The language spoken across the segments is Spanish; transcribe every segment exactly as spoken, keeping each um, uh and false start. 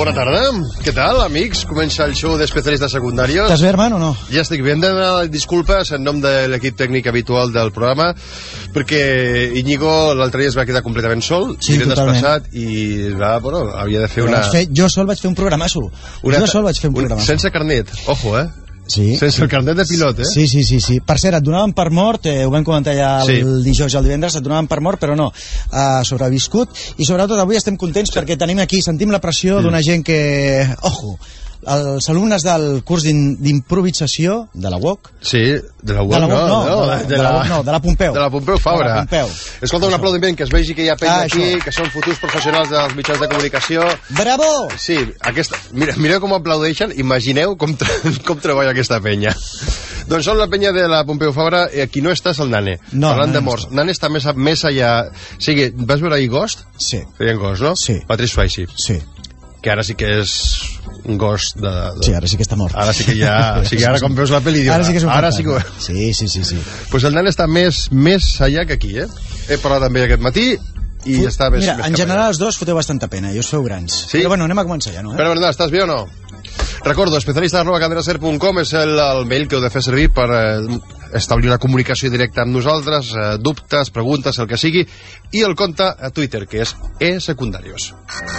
Bona tarda, què tal, amics? Comença el show d'especialistes secundarios. Estàs bé, hermano, o no? Ja estic bé, hem de demanar disculpes en nom de l'equip tècnic habitual del programa, perquè Íñigo l'altre dia es va quedar completament sol, sí, i desplaçat, i va, bueno, havia de fer Però una... Fer, jo sol vaig fer un programasso. Una... Jo sol vaig fer un un... programasso. Sense carnet, ojo, eh? Sí. Sense el carnet de pilot, eh? Sí, sí, sí, sí. Per cert, et donaven per mort, eh, ho vam comentar ja el sí. dijous i el divendres, et donaven per mort, però no, ha sobreviscut, i sobretot avui estem contents sí. perquè tenim aquí, sentim la pressió mm. d'una gent que, ojo, els alumnes del curs d'improvisació de la U O C. Sí, de la U O C, de la, no, no, no, de la, de la, no, de la Pompeu. De la Pompeu Fabra. De la Pompeu. Escolta, un aplaudiment, que es vegi que hi ha penya ah, aquí, això. que són futurs professionals dels mitjans de comunicació. Bravo! Sí, aquesta... Mira, mireu com aplaudeixen, imagineu com, tra... com treballa aquesta penya. Doncs som la penya de la Pompeu Fabra, i aquí no està és el Nane, no, parlant no, de morts. No. Nane està més, més allà... O sigui, vas veure ahir Ghost? Sí. Feien Ghost, no? Sí. Patrice Swayze. Sí. Que ara sí que és un ghost de, de... Sí, ara sí que està mort. Ara sí que ja... O sigui, ara com veus la pel·li dius... Ara sí que és un ara sí que... Sí, sí, sí, sí. Pues el Nane està més, més allà que aquí, eh? He parlat amb ell aquest matí i Fut... està més... Mira, més en general els dos foteu bastanta pena, i us feu grans. Sí? Però bueno, anem a començar ja, no? Eh? Però, Bernat, estàs bé o no? Recordo, especialista arroba cadenaser punt com és el, el mail que heu de fer servir per eh, establir una comunicació directa amb nosaltres, eh, dubtes, preguntes, el que sigui, i el compte a Twitter, que és eSecundarios.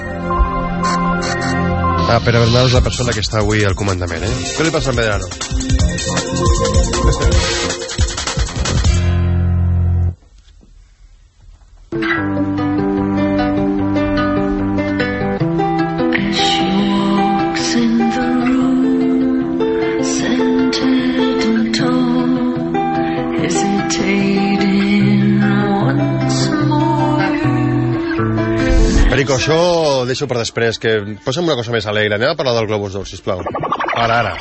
Ah, Pere Bernal és la persona que està avui al comandament, eh? Què li passa al Medrano? Perico, això deixo per després, que posa'm una cosa més alegre. Anem a parlar del Globus d'Or, sisplau. Ara, ara.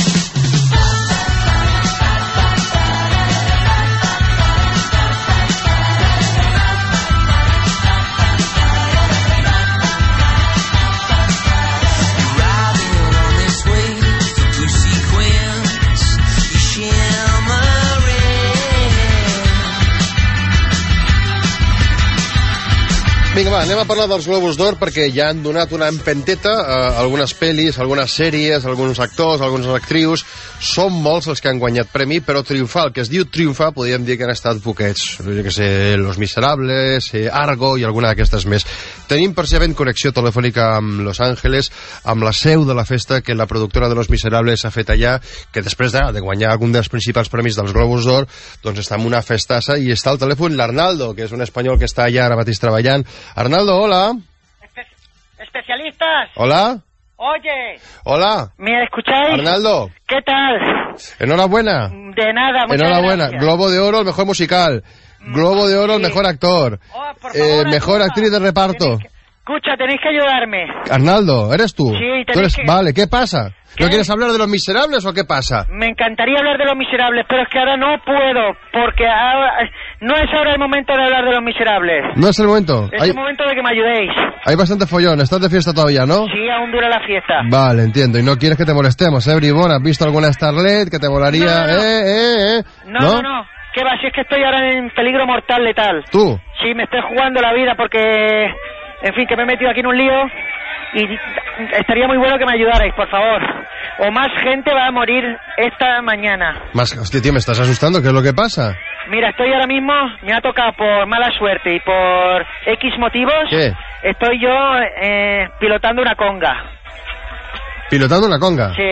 Vinga, va, anem a parlar dels Globus d'Or perquè ja han donat una empenteta a algunes pel·lis, algunes sèries, alguns actors, algunes actrius. Són molts els que han guanyat premi, però triomfar, el que es diu triomfar, podríem dir que han estat poquets. Jo que sé, Los Miserables, Argo i alguna d'aquestes més. Tenim precisament connexió telefònica amb Los Angeles, amb la seu de la festa que la productora de Los Miserables ha fet allà, que després de, de guanyar algun dels principals premis dels Globus d'Or, doncs està en una festassa i està al telèfon l'Arnaldo, que és un espanyol que està allà ara mateix treballant. Arnaldo, hola. Espe especialistas. Hola. Oye. Hola. ¿Me escucháis? Arnaldo. ¿Qué tal? Enhorabuena. De nada, muchas Enhorabuena. gracias. Globo de Oro, el mejor musical. Globo de Oro, el mejor actor. Oh, por eh, favor, mejor ayuda. actriz de reparto. Tenéis que... Escucha, tenéis que ayudarme. Arnaldo, ¿eres tú? Sí, ¿Tú eres... tenéis que... Vale, ¿qué pasa? ¿Qué? ¿No quieres hablar de Los Miserables o qué pasa? Me encantaría hablar de Los Miserables, pero es que ahora no puedo, porque ahora... no es ahora el momento de hablar de Los Miserables. No es el momento. Es hay... el momento de que me ayudéis. Hay bastante follón, estás de fiesta todavía, ¿no? Sí, aún dura la fiesta. Vale, entiendo. Y no quieres que te molestemos, ¿eh, bribón? ¿Has visto alguna Starlet que te molaría? No, no, no. Eh, eh, eh. No, no, no. ¿Qué va? Si es que estoy ahora en peligro mortal letal. ¿Tú? Sí, me estoy jugando la vida porque... En fin, que me he metido aquí en un lío y estaría muy bueno que me ayudarais, por favor. O más gente va a morir esta mañana. Más, hostia, tío, me estás asustando. ¿Qué es lo que pasa? Mira, estoy ahora mismo, me ha tocado por mala suerte y por X motivos. ¿Qué? Estoy yo eh, pilotando una conga. ¿Pilotando una conga? Sí.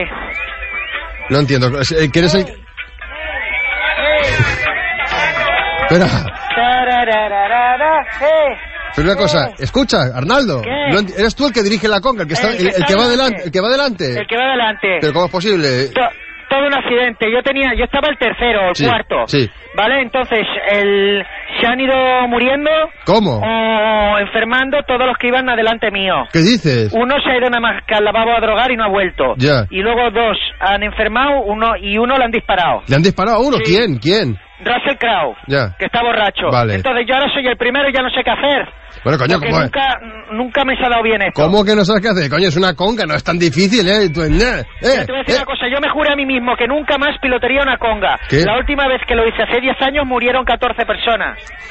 No entiendo. ¿Quieres el...? Espera. Pero una cosa, escucha, Arnaldo, no, ¿eres tú el que dirige la conga, el que está, el, el, el que va adelante, el que va adelante? El que va adelante. Pero ¿cómo es posible? To todo un accidente. Yo tenía, yo estaba el tercero, el sí, cuarto. Sí. Vale, entonces el se han ido muriendo. ¿Cómo? O enfermando todos los que iban adelante mío. ¿Qué dices? Uno se ha ido nada más que al lavabo a drogar y no ha vuelto. Ya. Y luego dos han enfermado, uno y uno le han disparado. ¿Le han disparado a uno? Sí. ¿Quién? ¿Quién? Russell Crowe, ya. Que está borracho. Vale. Entonces yo ahora soy el primero y ya no sé qué hacer. Bueno, coño, porque ¿cómo nunca, nunca me se ha dado bien esto. ¿Cómo que no sabes qué hacer? Coño, es una conga, no es tan difícil, ¿eh? Tú, eh, Mira, te voy a decir eh. una cosa, yo me juré a mí mismo que nunca más pilotaría una conga. ¿Qué? La última vez que lo hice hace diez años murieron catorce personas.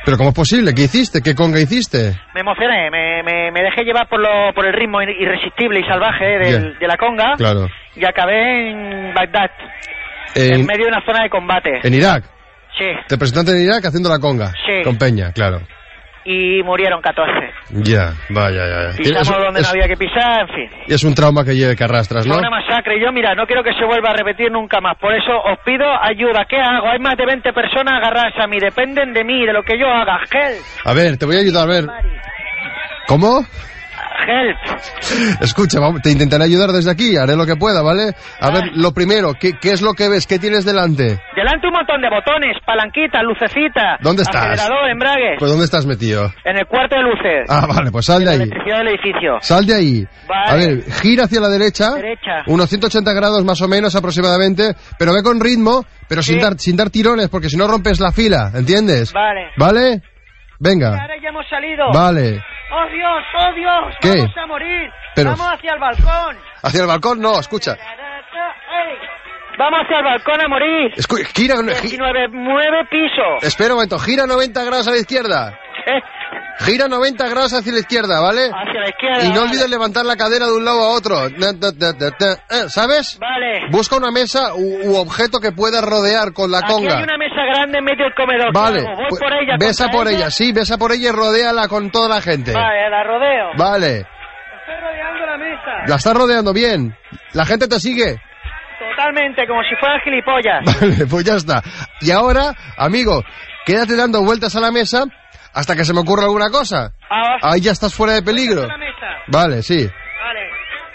¿Pero cómo es posible? ¿Qué hiciste? ¿Qué conga hiciste? Me emocioné, me, me, me dejé llevar por, lo, por el ritmo irresistible y salvaje del, Yeah. de la conga. Claro. Y acabé en Bagdad, En, en medio de una zona de combate. en Irak. Sí, Te presentaste en Irak haciendo la conga. Sí. Con Peña, claro. y murieron catorce. Ya, vaya, ya. ya. Pisamos Es- donde es- no había que pisar, en fin. Y es un trauma que, lleve, que arrastras, ¿no? Fue una masacre. Yo, mira, no quiero que se vuelva a repetir nunca más. Por eso os pido ayuda. ¿Qué hago? Hay más de veinte personas agarradas a mí. Dependen de mí, de lo que yo haga. Help. A ver, te voy a ayudar, a ver. ¿Cómo? Help. Escucha, vamos, te intentaré ayudar desde aquí, haré lo que pueda, ¿vale? A ver, lo primero, ¿qué, qué es lo que ves? ¿Qué tienes delante? Delante un montón de botones, palanquitas, lucecitas. ¿Dónde estás? Acelerador, embrague. Pues ¿dónde estás metido? En el cuarto de luces. Ah, vale, pues sal de La ahí. electricidad del edificio. Sal de ahí. Vale. A ver, gira hacia la derecha. Derecha. Unos ciento ochenta grados más o menos aproximadamente, pero ve con ritmo, pero sin Sí. dar sin dar tirones, porque si no rompes la fila, ¿entiendes? Vale. ¿Vale? Venga. Ahora ya hemos salido. Vale. ¡Oh, Dios! ¡Oh, Dios! ¿Qué? ¡Vamos a morir! Pero- ¡Vamos hacia el balcón! Hacia el balcón, no, escucha. ¡Ey! ¡Vamos hacia el balcón a morir! Escu- gira, gi- diecinueve, nueve pisos. espera un momento, gira noventa grados a la izquierda. Eh, Gira noventa grados hacia la izquierda, ¿vale? hacia la izquierda. Y no vale. olvides levantar la cadera de un lado a otro. Na, na, na, na, na. Eh, ¿Sabes? Vale. Busca una mesa u, u objeto que pueda rodear con la Aquí conga. hay una mesa grande en medio del comedor. Vale, ¿Qué hago? Voy pues, por ella. besa contra por ella, ella. sí, besa por ella y rodéala con toda la gente. Vale, la rodeo. Vale, Estoy rodeando la mesa. la estás rodeando bien. La gente te sigue. Totalmente, como si fueran gilipollas. Vale, pues ya está. Y ahora, amigo, quédate dando vueltas a la mesa hasta que se me ocurra alguna cosa. Ah, Ahí ya estás fuera de peligro. la mesa. Vale, sí. Vale.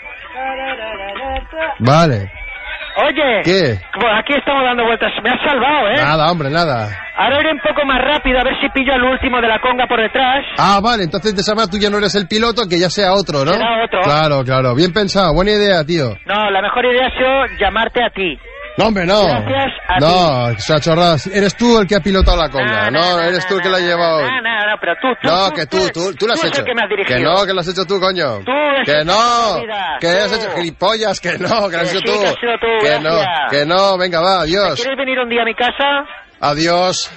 Vale. Oye. ¿Qué? Pues aquí estamos dando vueltas. Me has salvado, ¿eh? Nada, hombre, nada. Ahora iré un poco más rápido a ver si pillo al último de la conga por detrás. Ah, vale, entonces de esa manera tú ya no eres el piloto, que ya sea otro, ¿no? Será otro. Claro, claro, bien pensado, buena idea, tío. No, la mejor idea ha sido llamarte a ti. No, hombre, no. Gracias a no, esa chorrada. Eres tú el que ha pilotado la conga, no, no, eres tú el que la ha no, llevado. No, no, no, pero tú, tú. No, que tú, tú, tú lo has eres hecho. el que me has dirigido. Que no, que lo has hecho tú, coño. Tú has que hecho no, tu vida, que tú. has hecho gilipollas, que no, que lo has Que hecho sí, tú. que has sido tú, que no, gracias. que no, venga, va, adiós. ¿Quieres venir un día a mi casa? Adiós.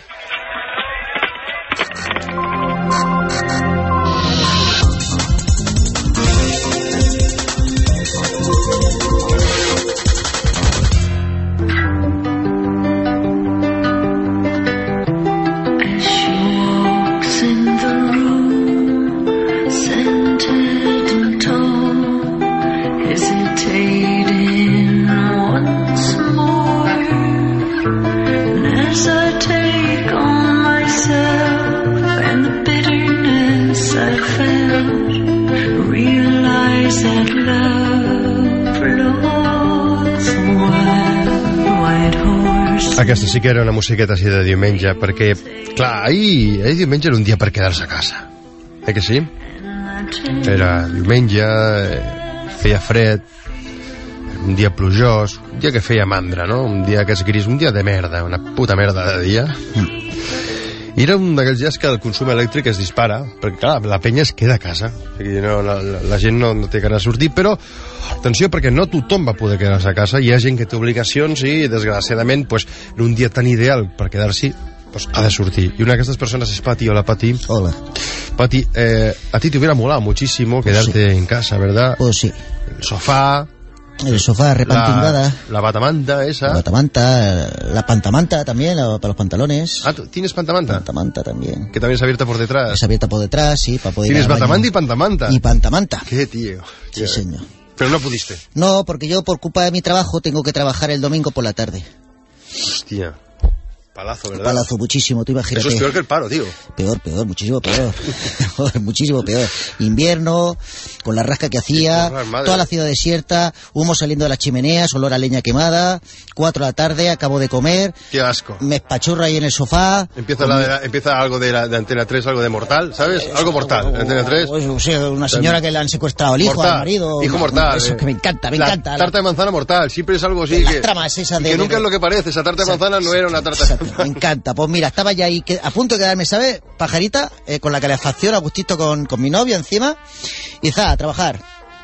As she walks in the room, scented and tall, hesitating once more. And as I take on myself and the bitterness I felt, realize that love lost one white horse. Aquesta sí que era una musiqueta així de diumenge, perquè, clar, ahir, ahir diumenge era un dia per quedar-se a casa. Eh que sí? Era diumenge, eh, feia fred, un dia plujós, un dia que feia mandra, no? Un dia que és gris, un dia de merda, una puta merda de dia. I era un d'aquells dies que el consum elèctric es dispara, perquè, clar, la penya es queda a casa. O sigui, no, la, la, la gent no, no té ganes de sortir, però, atenció, perquè no tothom va poder quedar-se a casa. Hi ha gent que té obligacions i, desgraciadament, pues, en un dia tan ideal per quedar-s'hi, pues, ha de sortir. Y una de estas personas es Pati. Hola, Pati. Hola. Pati, eh, a ti te hubiera molado muchísimo quedarte sí. en casa, ¿verdad? Pues sí. El sofá, El sofá repantingada. la, la batamanta esa. La batamanta, la pantamanta también, la- para los pantalones. Ah, ¿tú ¿tienes pantamanta? Pantamanta también. Que también es abierta por detrás. Es abierta por detrás, sí, para poder ir Tienes al baño. batamanta y pantamanta. Y pantamanta. ¿Qué, tío? Sí, Ya. señor. Pero no pudiste. No, porque yo por culpa de mi trabajo tengo que trabajar el domingo por la tarde. Hostia. Palazo, ¿verdad? Palazo muchísimo, tú imagínate. Eso es peor que el paro, tío. Peor, peor, muchísimo peor. Joder, muchísimo peor. Invierno, con la rasca que hacía, Qué horror, madre. toda la ciudad desierta, humo saliendo de las chimeneas, olor a leña quemada, cuatro de la tarde, acabo de comer, Qué asco. me espachurro ahí en el sofá. Empieza, la de la- empieza algo de, la, de Antena tres, algo de Mortal, ¿sabes? Algo mortal, Antena tres. Pues, o sea, una señora que le han secuestrado al hijo, Mortal, al marido. hijo mortal. Eso eh. que me encanta, me La encanta. tarta de manzana mortal, siempre es algo así Las que... tramas esas y de- que de- nunca es lo que parece, esa tarta de manzana no era una tarta de Exacto, manzana. me encanta. Pues mira, estaba ya ahí que, a punto de quedarme, ¿sabes? Pajarita, eh, con la calefacción a gustito con, con mi novio encima. Y za, a trabajar.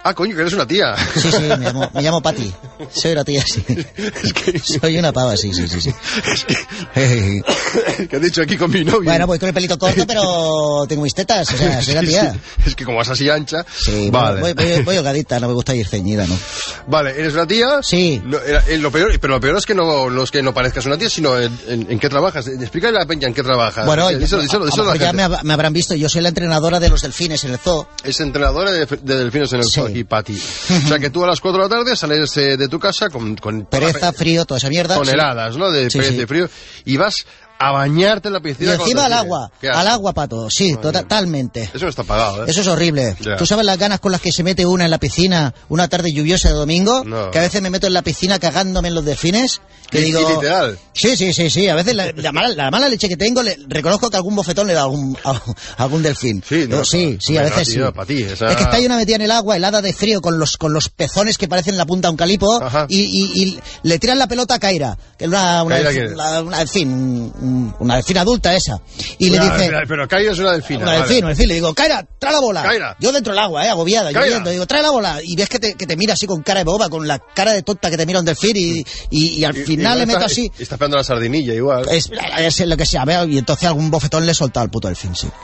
Ah, coño, que eres una tía. Sí, sí, me llamo, me llamo Pati. Soy una tía, sí. Es que... Soy una pava, sí, sí, sí. sí. Es que... ¿Qué has dicho aquí con mi novio? Bueno, voy con el pelito corto, pero tengo mis tetas, o sea, soy una tía. Sí, es que como vas así ancha... Sí, vale. voy, voy, voy holgadita, no me gusta ir ceñida, ¿no? Vale, ¿eres una tía? Sí. Lo, eh, lo peor, pero lo peor es que no, no es que no parezcas una tía, sino en, en, en qué trabajas. Explícale a la peña en qué trabajas. Bueno, díselo, díselo, díselo a la ya gente. me, me habrán visto, yo soy la entrenadora de los delfines en el zoo. Es entrenadora de, de delfines en el Sí. zoo y Pati. O sea que tú a las cuatro de la tarde sales eh, de tu casa con, con Pereza, frío, toda esa mierda. toneladas, sí. ¿no? De Sí, pereza sí. y frío. Y vas a bañarte en la Y piscina. con encima al delfines. agua, Qué asco. al agua, Pato, sí, Madre tota- mía. totalmente. Eso no está pagado, ¿eh? Eso es horrible. Ya. ¿Tú sabes las ganas con las que se mete una en la piscina una tarde lluviosa de domingo? No. Que a veces me meto en la piscina cagándome en los delfines. Que Y- y digo... literal. Sí, sí, sí, sí. A veces la, la mala, la mala leche que tengo, le, reconozco que algún bofetón le da a algún, a, a algún delfín. Sí, no, Yo, sí, sí, a hombre, veces no, tío, sí. pa' ti, esa- Es que está ahí una metida en el agua, helada de frío, con los, con los pezones que parecen la punta de un calipo, Ajá. y, y, y le tiran la pelota a Kaira, que es una, una, ¿Kaira delfín- quién es? la- una delfín, un- una delfín adulta esa. Y le Ah, dice... pero- Pero Kaira es una delfina. Una vale. delfín, una delfín. Le digo, Kaira, trae la bola. Kaira. Yo dentro del agua, eh, agobiada, Kaira. lloviendo. Digo, trae la bola. Y ves que te, que te mira así con cara de boba, con la cara de tonta que te mira un delfín. Y, y, y al Y- final y le está- meto así. Y está esperando la sardinilla igual. Es, es lo que sea, veo. Y entonces algún bofetón le he soltado al puto delfín, sí.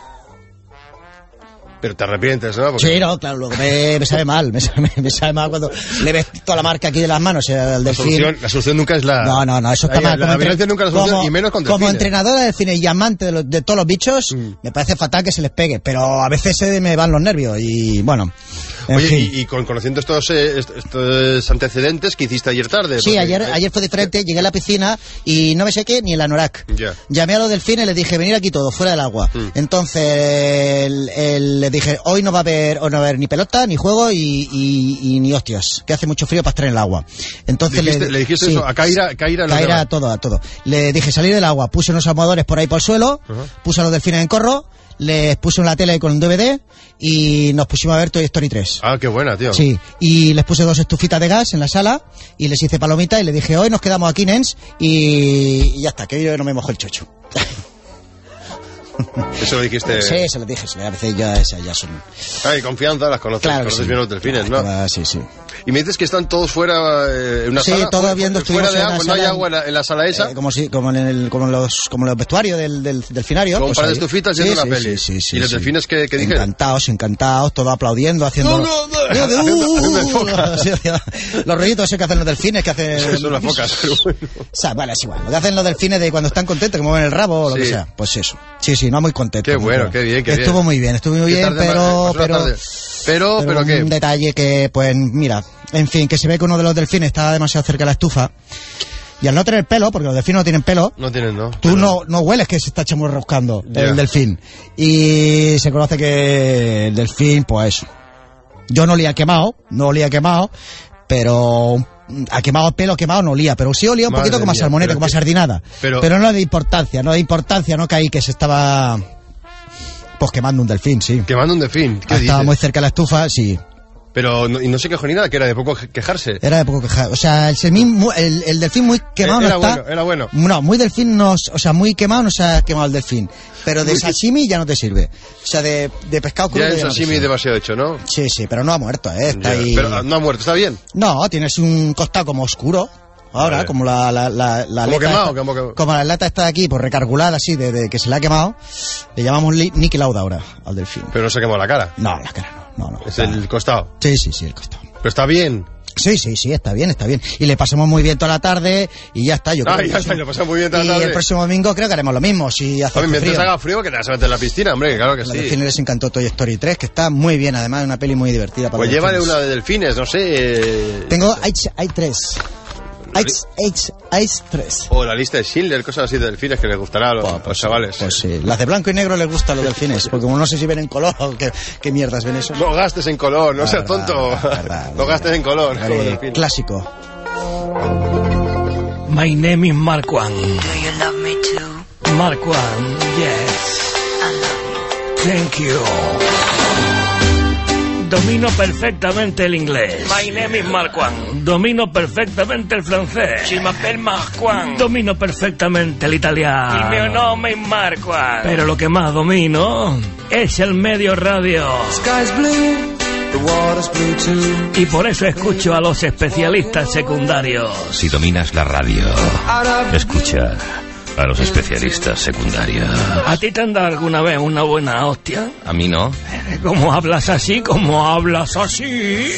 Pero te arrepientes, ¿no? Porque- Sí, no, claro, luego me, me sabe mal. Me sabe, me sabe mal cuando le ves toda la marca aquí de las manos eh, al La delfín. solución, la solución nunca es la... No, no, no, eso está Ahí, mal. La, Como la violencia entre- nunca es la solución, como- y menos con Como delfines. entrenadora de cine y amante de, los- de todos los bichos, Mm. me parece fatal que se les pegue, pero a veces se me van los nervios y bueno. En Oye, fin. y, y con, conociendo estos, eh, est- estos antecedentes que hiciste ayer tarde. Sí, porque- ayer, ayer fue diferente, llegué a la piscina y no me sequé ni el anorak. Ya. Llamé a los delfines y les dije, venir aquí todos, fuera del agua. Mm. Entonces el- el- les dije, hoy no va a haber, hoy no va a haber ni pelota, ni juego y, y- y ni hostias, que hace mucho frío para estar en el agua. Entonces Dijiste- le dijiste eso a Kaira- Kaira no Kaira te va. a todo, a todo. Le dije salir del agua, puse unos almohadones por ahí por el suelo, Ajá. puse a los delfines en corro, les puse una tele con un D V D y nos pusimos a ver Toy Story tres. Ah, qué buena, tío. Sí, y les puse dos estufitas de gas en la sala y les hice palomitas y les dije, hoy nos quedamos aquí, nens, y, y ya está, que yo no me mojo el chocho. Eso lo dijiste... Sí, se lo dije, sí, a veces ya, esas ya son... Hay confianza, las conoces, Claro que conoces sí. bien los delfines, ¿no? Ah, sí, sí. Y me dices que están todos fuera eh, en una Sí, sala. todos fuera- viendo, fuera estuvimos de en una agua, no hay sala- agua en la, en la sala esa. Eh, como si, como en el, como en los, como en los vestuarios del, del, del finario. Con un pues par de ahí. estufitas sí, viendo sí, una peli. Sí, sí, sí, ¿Y los sí. delfines qué- qué dijeron? Encantados, encantados, todos aplaudiendo, haciendo... No, no, no. Digo, de, Haciendo- uh, uh, haciendo uh, focas. sí, los rollitos esos que hacen los delfines, que hacen... Eso son las focas, pero bueno. O sea, vale, es igual. Lo que hacen los delfines de cuando están contentos, que mueven el rabo o lo Sí. que sea. Pues eso. Sí, sí, no, muy contento. Qué muy bueno, qué bien, qué bien. Estuvo muy bien, estuvo muy ¿Qué bien, tarde pero... más- pasó la pero, tarde? Pero, pero, pero ¿qué? un detalle que, pues, mira, en fin, que se ve que uno de los delfines estaba demasiado cerca de la estufa y al no tener pelo, porque los delfines no tienen pelo, No tienen, ¿no? tú Pero- no, no hueles que se está chamurroscando Ya. el delfín. Y se conoce que el delfín, pues, yo no olía quemado, no olía quemado, pero a quemado pelo, quemado no olía, pero sí olía un Madre poquito como a mía, salmoneta, pero como a que- sardinada. pero- Pero no de importancia, no de importancia, no caí que se estaba, pues, quemando un delfín, sí. Quemando un delfín. ¿Qué Estaba dices? muy cerca de la estufa, sí. Pero, no, y no se quejó ni nada, que era de poco quejarse. Era de poco quejado. O sea, el, semín mu- el, el delfín muy quemado Era no está. bueno, era bueno. No, muy delfín no, o sea, muy quemado no se ha quemado el delfín. Pero de Muy- sashimi ya no te sirve. O sea, de, de pescado crudo Ya ya, es no te sashimi sirve. demasiado hecho, ¿no? Sí, sí, pero no ha muerto, ¿eh? Está Ya. ahí... Pero ah, no ha muerto, está bien. No, tienes un costado como oscuro. Ahora, Vale. como la, la, la, la Como aleta quemado, esta- como que- como la lata está aquí, pues recargulada así, de, de que se le ha quemado, le llamamos li- Niki Lauda ahora, al delfín. Pero no se quemó la cara. No, la cara no, no, no. Es está- el costado. Sí, sí, sí, el costado. Pero está bien. Sí, sí, sí, está bien, está bien. Y le pasamos muy bien toda la tarde y ya está. Yo Ah, creo que ya sí. está, y lo pasamos muy bien toda la Y tarde. el próximo domingo creo que haremos lo mismo, si hace También, mientras frío. haga frío, que te vas a meter en la piscina, hombre, claro que A los sí. delfines les encantó Toy Story tres, que está muy bien, además, es una peli muy divertida para Pues los llévale delfines. una de delfines, no sé. eh, Tengo, hay, hay tres. Hay, hay, hay tres. O la lista de Schindler, cosas así de delfines que les gustará a los, Pues, a los pues, chavales. Pues sí, las de blanco y negro les gustan los delfines, porque como no sé si ven en color o qué, qué mierdas ven eso. No gastes en color, no seas Verdad, tonto. verdad, No gastes en color. Vale, como delfín. clásico. My name is Mark Juan. Do you love me too? Mark Juan, yes. I love you. Thank you. Domino perfectamente el inglés. My name is Mark Juan. Domino perfectamente el francés. Je m'appelle Mark Juan. Domino perfectamente el italiano. Il mio nome es Mark Juan. Pero lo que más domino es el medio radio. Sky's blue Y por eso escucho a los especialistas secundarios. Si dominas la radio, escucha a los especialistas secundarios. ¿A ti te han dado alguna vez una buena hostia? A mí no. ¿Cómo hablas así? ¿Cómo hablas así?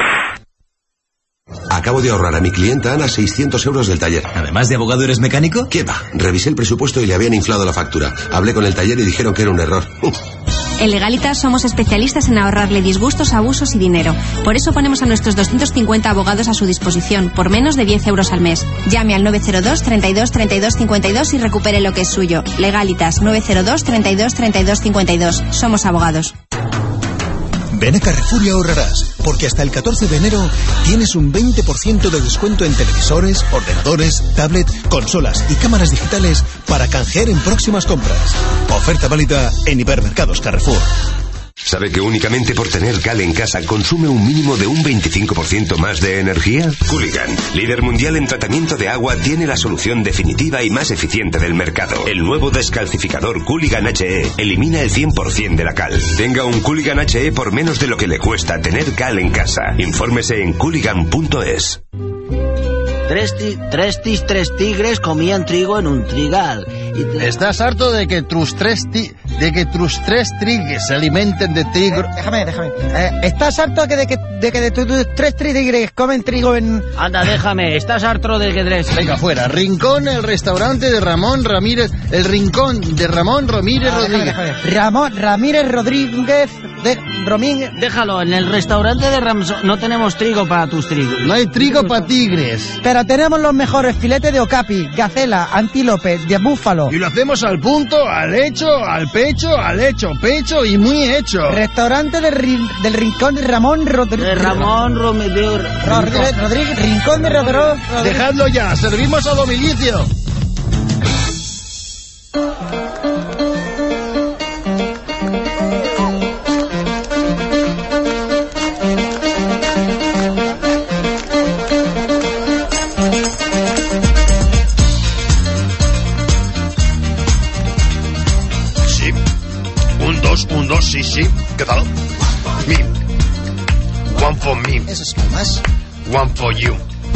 Acabo de ahorrar a mi clienta Ana seiscientos euros del taller. ¿Además de abogado eres mecánico? ¿Qué va? Revisé el presupuesto y le habían inflado la factura. Hablé con el taller y dijeron que era un error. En Legalitas somos especialistas en ahorrarle disgustos, abusos y dinero. Por eso ponemos a nuestros doscientos cincuenta abogados a su disposición, por menos de diez euros al mes. Llame al nueve cero dos, treinta y dos, treinta y dos, cincuenta y dos y recupere lo que es suyo. Legalitas, nueve cero dos, treinta y dos, treinta y dos, cincuenta y dos. Somos abogados. Ven a Carrefour y ahorrarás, porque hasta el catorce de enero tienes un veinte por ciento de descuento en televisores, ordenadores, tablet, consolas y cámaras digitales para canjear en próximas compras. Oferta válida en hipermercados Carrefour. ¿Sabe que únicamente por tener cal en casa consume un mínimo de un veinticinco por ciento más de energía? Cooligan, líder mundial en tratamiento de agua, tiene la solución definitiva y más eficiente del mercado. El nuevo descalcificador Cooligan H E elimina el cien por ciento de la cal. Tenga un Cooligan H E por menos de lo que le cuesta tener cal en casa. Infórmese en cooligan punto es. Tres, ti tres, tis, tres tigres comían trigo en un trigal. Y te... ¿Estás harto de que tus tres ti de que tus tres tigres se alimenten de trigo? Eh, déjame, déjame. Eh, ¿Estás harto de que de que de tus tu, tres tigres comen trigo en...? Anda, déjame. ¿Estás harto de que tres...? Venga, fuera. Rincón, el restaurante de Ramón Ramírez... El rincón de Ramón Ramírez ah, Rodríguez. Déjame, déjame. Ramón Ramírez Rodríguez... De Romín... Déjalo, en el restaurante de Ramón no tenemos trigo para tus trigos. No hay trigo para tigres. Pero tenemos los mejores filetes de okapi, gacela, antílope, de búfalo. Y lo hacemos al punto, al hecho, al pecho, al hecho, pecho y muy hecho. Restaurante de ri del Rincón de Ramón Rodríguez. De Ramón Romero Rodríguez, Rodríguez, Rincón de Rodríguez. Dejadlo ya, servimos a domicilio. Un, dos, sí, sí. ¿Qué tal? Me. One for me. Esas calmas. One for you.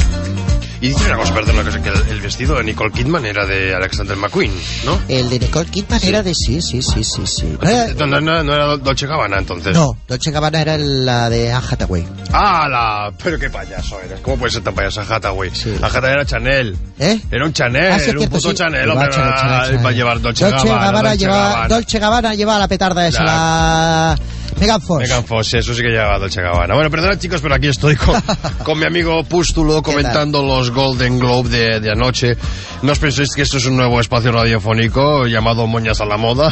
Y dice una cosa, perdón, que el, el vestido de Nicole Kidman era de Alexander McQueen, ¿no? El de Nicole Kidman sí. era de... Sí, sí, sí, sí, sí. No era, no, no, no era Dolce Gabbana, entonces. No, Dolce Gabbana era la de Anne Hathaway. Ah, la... Pero qué payaso eres. ¿Cómo puede ser tan payaso Hathaway? Sí. La Hathaway era Chanel. ¿Eh? Era un Chanel, ah, sí, un puto sí. Chanel. Hombre, Chanel, va, Chanel, Chanel. va a llevar Dolce, Dolce Gabbana. Gabbana Dolce lleva, Gabbana. Dolce Gabbana lleva la petarda esa, la... la... Megan Fox. Megan Fox, eso sí que lleva Dolce Gabbana. Bueno, perdona chicos, pero aquí estoy con, con mi amigo Pústulo comentando los Golden Globe de, de anoche. No os penséis que esto es un nuevo espacio radiofónico llamado Moñas a la Moda.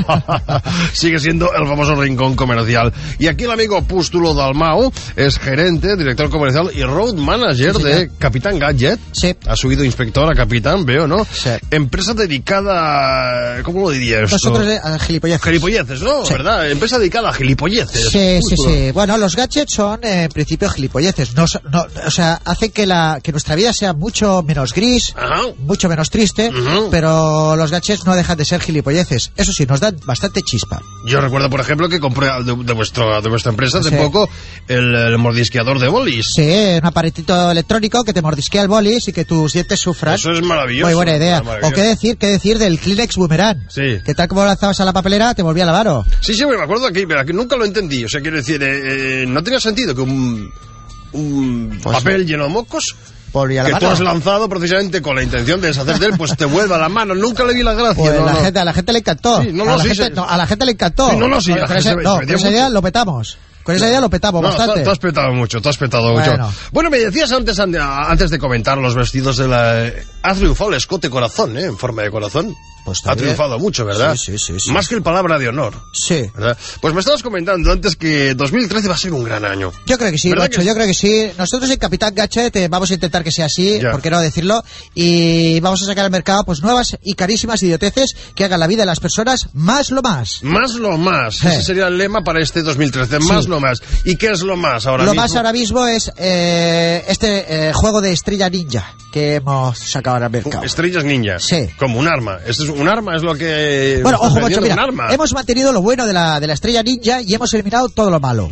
Sigue siendo el famoso rincón comercial. Y aquí el amigo Pústulo Dalmau es gerente, director comercial y road manager sí, de Capitán Gadget. Sí. Ha subido inspector a Capitán, veo, ¿no? Sí. Empresa dedicada... ¿Cómo lo diría esto? Nosotros a gilipolleces. Gilipolleces, ¿no? Sí. ¿Verdad? Empresa dedicada a gilipolleces. Sí, sí, sí. Bueno, los gadgets son, eh, en principio, gilipolleces. No, no, o sea, hacen que, la, que nuestra vida sea mucho menos gris, ajá, mucho menos triste, uh-huh, pero los gadgets no dejan de ser gilipolleces. Eso sí, nos dan bastante chispa. Yo recuerdo, por ejemplo, que compré de, de, vuestro, de vuestra empresa hace sí. poco el, el mordisqueador de bolis. Sí, un aparatito electrónico que te mordisquea el bolis y que tus dientes sufran. Eso es maravilloso. Muy buena idea. O qué decir, qué decir del Kleenex Boomerang. Sí. Que tal como lo lanzabas a la papelera, te volvía a lavar. Sí, sí, me acuerdo aquí, pero aquí nunca lo entendí. O sea, quiero decir, eh, eh, no tenía sentido que un, un pues papel lleno de mocos que tú has lanzado precisamente con la intención de deshacer de él, pues te vuelva la mano. Nunca le vi la gracia. Pues no, la no. Gente, a la gente le encantó. Sí, no, no, a, la sí, gente, sí. no, a la gente le encantó. Sí, no, no, sí. Con, con, ese, no, con esa idea lo petamos. Con esa idea lo petamos no, bastante. Tú has petado mucho, tú has petado bueno. mucho. Bueno, me decías antes, antes de comentar los vestidos de la... Ha triunfado el escote corazón, ¿eh? En forma de corazón. Pues ha triunfado mucho, ¿verdad? Sí, sí, sí, sí. Más que el palabra de honor. Sí. ¿Verdad? Pues me estabas comentando antes que dos mil trece va a ser un gran año. Yo creo que sí, Nacho, que... yo creo que sí. Nosotros en Capitán Gadget eh, vamos a intentar que sea así, ya. ¿Por qué no decirlo? Y vamos a sacar al mercado pues nuevas y carísimas idioteces que hagan la vida de las personas más lo más. Más lo más. Eh. Ese sería el lema para este dos mil trece. Más sí. lo más. ¿Y qué es lo más ahora lo mismo? Lo más ahora mismo es eh, este eh, juego de estrella ninja que hemos sacado al mercado. Estrellas ninja. Sí. Como un arma. Esto es un arma, es lo que... Bueno, ojo, macho, mira, hemos mantenido lo bueno de la, de la estrella ninja y hemos eliminado todo lo malo. ¿Qué?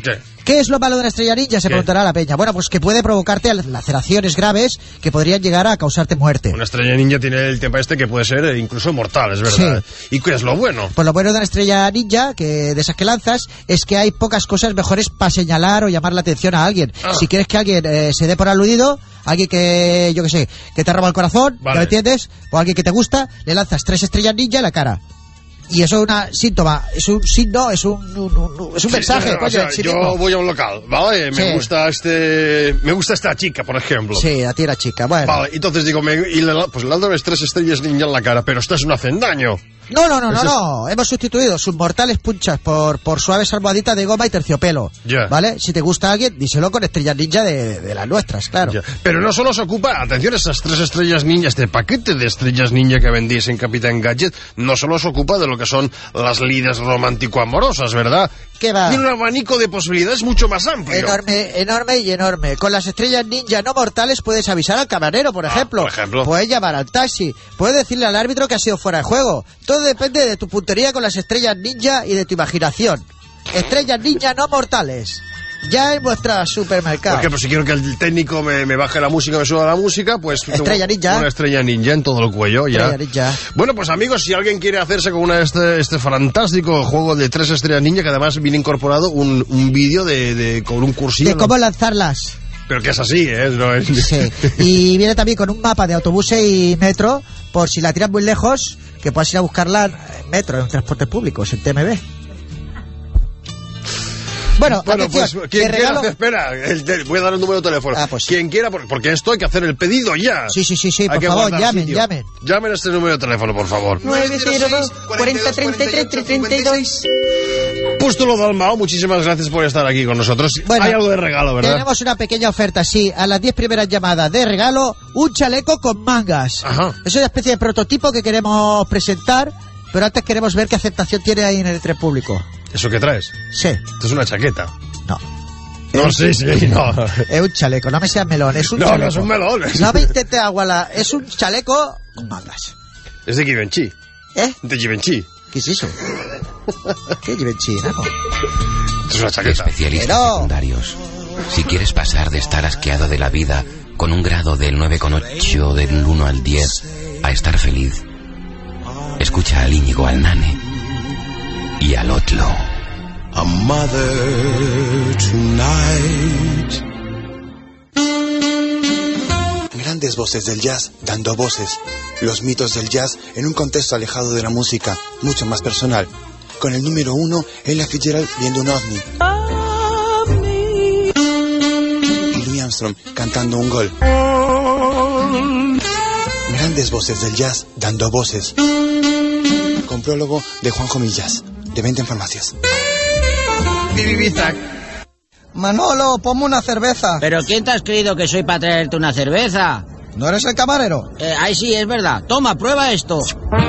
¿Qué es lo malo de una estrella ninja? Se preguntará la peña. Bueno, pues que puede provocarte laceraciones graves que podrían llegar a causarte muerte. Una estrella ninja tiene el tema este que puede ser incluso mortal, es verdad. Sí. ¿Y qué es lo bueno? Pues lo bueno de una estrella ninja, que de esas que lanzas, es que hay pocas cosas mejores para señalar o llamar la atención a alguien. Ah. Si quieres que alguien eh, se dé por aludido, alguien que, yo qué sé, que te roba el corazón, vale. ¿Me entiendes? O alguien que te gusta, le lanzas tres estrellas ninja en la cara. Y eso es una síntoma, es un signo, es un, un, un es un mensaje, sí, coño, o sea, yo voy a un local, ¿vale? Me sí. gusta este, me gusta esta chica, por ejemplo. Sí, a ti la chica, bueno. Vale, entonces digo, me, y le, pues le lanzo tres estrellas ninja en la cara, pero estas no hacen daño. No, no, no, no, no, hemos sustituido sus mortales punchas por, por suaves almohaditas de goma y terciopelo, yeah. ¿Vale? Si te gusta a alguien, díselo con estrellas ninja de, de las nuestras, claro. Yeah. Pero no solo se ocupa, atención, esas tres estrellas ninja, este paquete de estrellas ninja que vendís en Capitán Gadget, no solo se ocupa de lo que son las lides romántico-amorosas, ¿verdad? ¿Qué va? Tiene un abanico de posibilidades mucho más amplio. Enorme, enorme y enorme. Con las estrellas ninja no mortales puedes avisar al camarero, por ejemplo. Ah, por ejemplo. Puedes llamar al taxi, puedes decirle al árbitro que ha sido fuera de juego. Todo depende de tu puntería con las estrellas ninja y de tu imaginación. Estrellas ninja no mortales. Ya en vuestra supermercado. Por ejemplo, si quiero que el técnico me, me baje la música, me suba la música, pues... Estrella ninja. Una estrella ninja en todo el cuello, ya. Estrella ninja. Bueno, pues amigos, si alguien quiere hacerse con una este, este fantástico juego de tres estrellas ninja, que además viene incorporado un, un vídeo de, de, con un cursillo... De cómo lanzarlas. Pero que es así, ¿eh? No es... Sí. Y viene también con un mapa de autobuses y metro, por si la tiras muy lejos, que puedas ir a buscarla en metro, en transportes públicos, en T M B. Bueno, bueno atención, pues quien quiera, regalo... espera, el, el, voy a dar un número de teléfono. Ah, pues. Quien quiera, porque esto hay que hacer el pedido ya. Sí, sí, sí, sí, hay por favor, llamen, sitio. llamen. Llamen a este número de teléfono, por favor. nueve cero dos, cuarenta, treinta y tres, treinta y dos. Pústulo Dalmao, muchísimas gracias por estar aquí con nosotros. Bueno, hay algo de regalo, ¿verdad? Tenemos una pequeña oferta, sí. A las diez primeras llamadas de regalo, un chaleco con mangas. Ajá. Es una especie de prototipo que queremos presentar, pero antes queremos ver qué aceptación tiene ahí en el tren público. ¿Eso qué traes? Sí. Esto es una chaqueta. No. No, sí, sí, no. Es un chaleco, no me seas melón, es un no, chaleco. No, no es un melón. No me intentes agualar, es un chaleco con mangas. Es de Givenchy. ¿Eh? De Givenchy. ¿Qué es eso? ¿Qué es Givenchy, nano? Es una chaqueta. Especialistas Pero... secundarios. Si quieres pasar de estar asqueado de la vida con un grado del nueve coma ocho del uno al diez a estar feliz, escucha al Íñigo, al Nane y al Otlo. A mother tonight. Grandes voces del jazz dando voces. Los mitos del jazz en un contexto alejado de la música, mucho más personal. Con el número uno, Ella Fitzgerald viendo un ovni. Y Louis Armstrong cantando un gol. Grandes voces del jazz dando voces. Con prólogo de Juanjo Millas, de venta en farmacias. Manolo, ponme una cerveza. ¿Pero quién te has creído que soy para traerte una cerveza? ¿No eres el camarero? Eh, ay, sí, es verdad. Toma, prueba esto.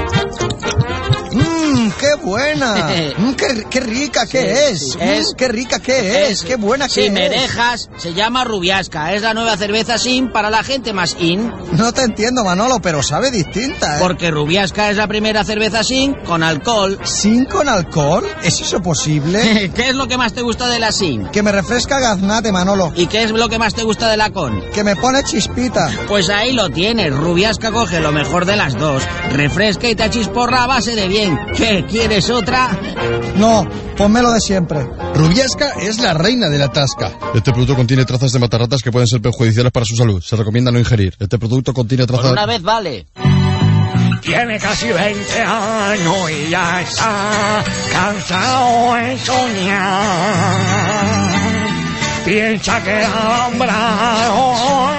Mmm, qué buena. mm, qué, qué rica que sí, es. Sí, mm, es. Qué rica que es. es. Qué buena que si es. Si me dejas, se llama Rubiasca. Es la nueva cerveza sin para la gente más in. No te entiendo, Manolo, pero sabe distinta, ¿eh? Porque Rubiasca es la primera cerveza sin con alcohol. ¿Sin con alcohol? ¿Es eso posible? ¿Qué es lo que más te gusta de la sin? Que me refresca gaznate, Manolo. ¿Y qué es lo que más te gusta de la con? Que me pone chispita. Pues ahí lo tienes. Rubiasca coge lo mejor de las dos. Refresca y te achisporra a base de bien. ¿Qué? ¿Quieres otra? No, ponmelo de siempre. Rubiasca es la reina de la tasca. Este producto contiene trazas de matarratas que pueden ser perjudiciales para su salud. Se recomienda no ingerir. Este producto contiene trazas... Por una vez vale. Tiene casi veinte años y ya está cansado de soñar. Piensa que alumbrado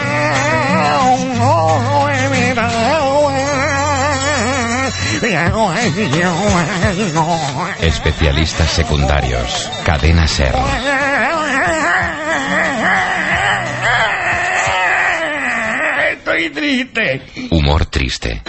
Especialistas secundarios. Cadena SER. Estoy triste. Humor triste.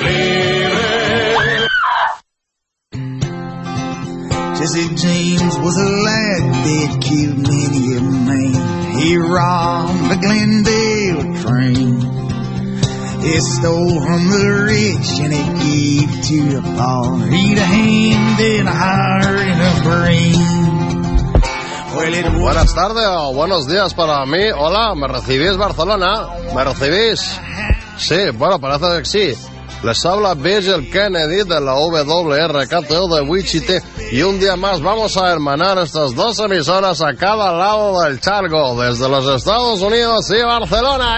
Jesse James was a lad that killed many a man. He robbed a Glendale train. He stole from the rich and he gave to the poor. He'd a hand and a heart and a brain. Buenas tardes o buenos días para mí. Hola, ¿me recibís Barcelona? ¿Me recibís? Sí, bueno, parece que sí. Les habla Virgil Kennedy de la W R K T O de Wichita y un día más vamos a hermanar estas dos emisoras a cada lado del charco, desde los Estados Unidos y Barcelona.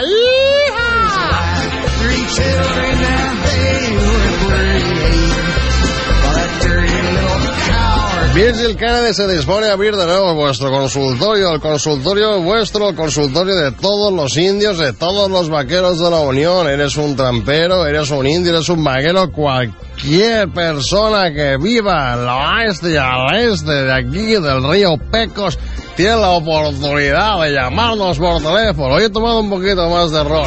Virgil Kennedy se dispone a abrir de nuevo vuestro consultorio, el consultorio vuestro, el consultorio de todos los indios, de todos los vaqueros de la Unión. Eres un trampero, eres un indio, eres un vaquero, cualquier persona que viva al oeste y al este de aquí, del río Pecos, tiene la oportunidad de llamarnos por teléfono. Hoy he tomado un poquito más de ron.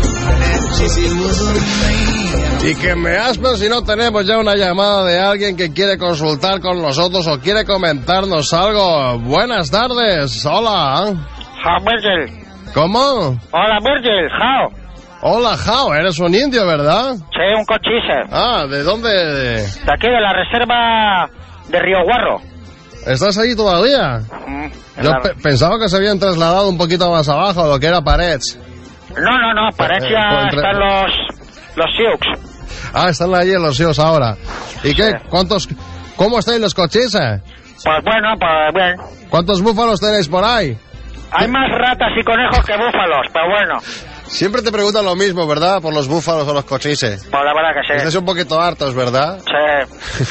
Y que me aspen si no tenemos ya una llamada de alguien que quiere consultar con nosotros o quiere comentarnos algo. Buenas tardes, hola. How, Virgil. ¿Cómo? Hola, Virgil, how. Hola, how, eres un indio, ¿verdad? Sí, un cochise. Ah, ¿de dónde? De aquí, de la reserva de Río Guarro. ¿Estás ahí todavía? Mm, Yo la... pe pensaba que se habían trasladado un poquito más abajo, lo que era Parets. No, no, no, Parets ya eh, entre... están los, los Sioux. Ah, están allí en los Sioux ahora. ¿Y qué? ¿Cuántos? ¿Cómo estáis los cochises? Pues bueno, pues bien. ¿Cuántos búfalos tenéis por ahí? Hay más ratas y conejos que búfalos, pero bueno. Siempre te preguntan lo mismo, ¿verdad? Por los búfalos o los cochises. Pues la verdad que sí. Estáis un poquito hartos, ¿verdad? Sí.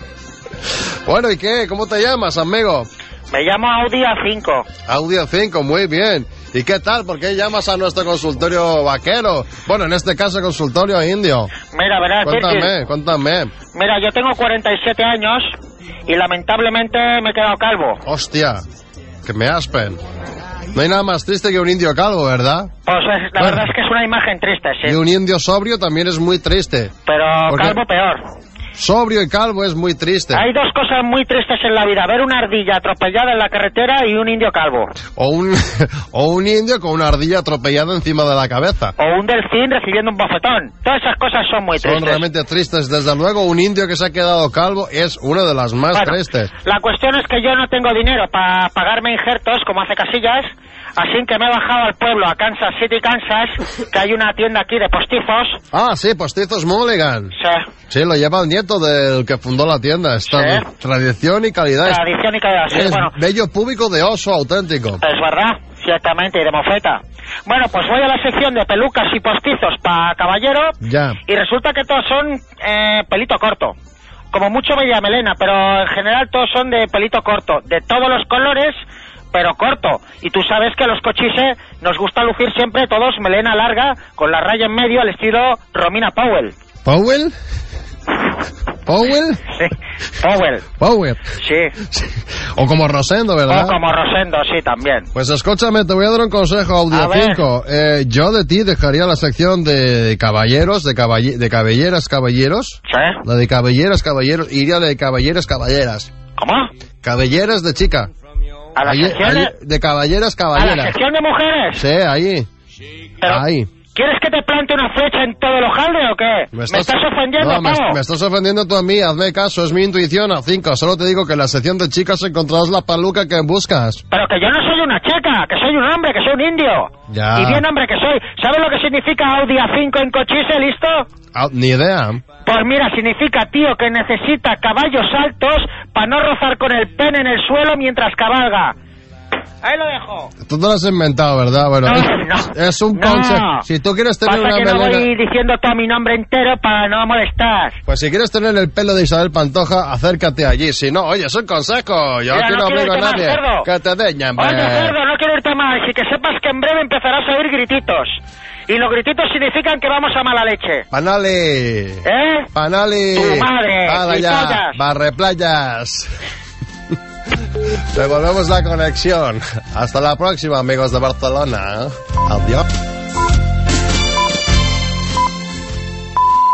Bueno, ¿y qué? ¿Cómo te llamas, amigo? Me llamo Audi A cinco. Audi A cinco, muy bien. ¿Y qué tal? ¿Por qué llamas a nuestro consultorio vaquero? Bueno, en este caso consultorio indio. Mira, verás, Cuéntame, Virgil. cuéntame. Mira, yo tengo cuarenta y siete años y lamentablemente me he quedado calvo. Hostia, que me aspen. No hay nada más triste que un indio calvo, ¿verdad? Pues es, la bueno, verdad es que es una imagen triste, sí. Y un indio sobrio también es muy triste. Pero calvo peor. Sobrio y calvo es muy triste. Hay dos cosas muy tristes en la vida: ver una ardilla atropellada en la carretera y un indio calvo. O un, o un indio con una ardilla atropellada encima de la cabeza. O un delfín recibiendo un bofetón. Todas esas cosas son muy tristes. Son realmente tristes. Desde luego, un indio que se ha quedado calvo es una de las más bueno, tristes. La cuestión es que yo no tengo dinero para pagarme injertos, como hace Casillas. Así que me he bajado al pueblo, a Kansas City, Kansas, que hay una tienda aquí de postizos. Ah, sí, Postizos Mulligan. Sí. Sí, lo lleva el nieto del que fundó la tienda. Está sí. Tradición y calidad. Tradición y calidad, sí, es bueno. Bello público de oso auténtico. Es verdad, ciertamente, y de mofeta. Bueno, pues voy a la sección de pelucas y postizos para caballero. Ya. Y resulta que todos son eh, pelito corto. Como mucho bella melena, pero en general todos son de pelito corto. De todos los colores, pero corto. Y tú sabes que a los cochises nos gusta lucir siempre todos melena larga, con la raya en medio, al estilo Romina Powell. ¿Powell? ¿Powell? Sí, Powell. Powell. Sí. sí. O como Rosendo, ¿verdad? O como Rosendo, sí, también. Pues escúchame, te voy a dar un consejo, Audio cinco. Eh, yo de ti dejaría la sección de caballeros, de, caballe de cabelleras, caballeros. Sí. La de cabelleras, caballeros. Iría de caballeras, caballeras. ¿Cómo? Cabelleras de chica. ¿A la allí, sección allí, de... de caballeras, caballeras? ¿A la sección de mujeres? Sí, ahí. Pero... Ahí. ¿Quieres que te plante una flecha en todo el hojaldre o qué? ¿Me estás, ¿Me estás ofendiendo, no, me, me estás ofendiendo tú a mí, hazme caso, es mi intuición, a cinco. Solo te digo que en la sección de chicas encontrarás la paluca que buscas. Pero que yo no soy una chica, que soy un hombre, que soy un indio. Ya. Y bien hombre que soy. ¿Sabes lo que significa Audi A cinco en cochise, listo? Ah, ni idea. Pues mira, significa, tío, que necesita caballos altos para no rozar con el pene en el suelo mientras cabalga. Ahí lo dejo. Tú te lo has inventado, ¿verdad? Bueno, no, es, no, es un no. concepto. Si tú quieres tener Pasa una que melena... no voy diciendo todo mi nombre entero para no molestar. Pues si quieres tener el pelo de Isabel Pantoja, acércate allí. Si no, oye, es un consejo. Yo Mira, aquí no, no obligo a nadie. Más, que te deña, hombre. Oye, cerdo, no quiero irte más. Y que sepas que en breve empezarás a oír grititos. Y los grititos significan que vamos a mala leche. Panali. ¿Eh? Panali. Tu madre. Para allá. Barre playas. Devolvemos la conexión. Hasta la próxima, amigos de Barcelona. Adiós.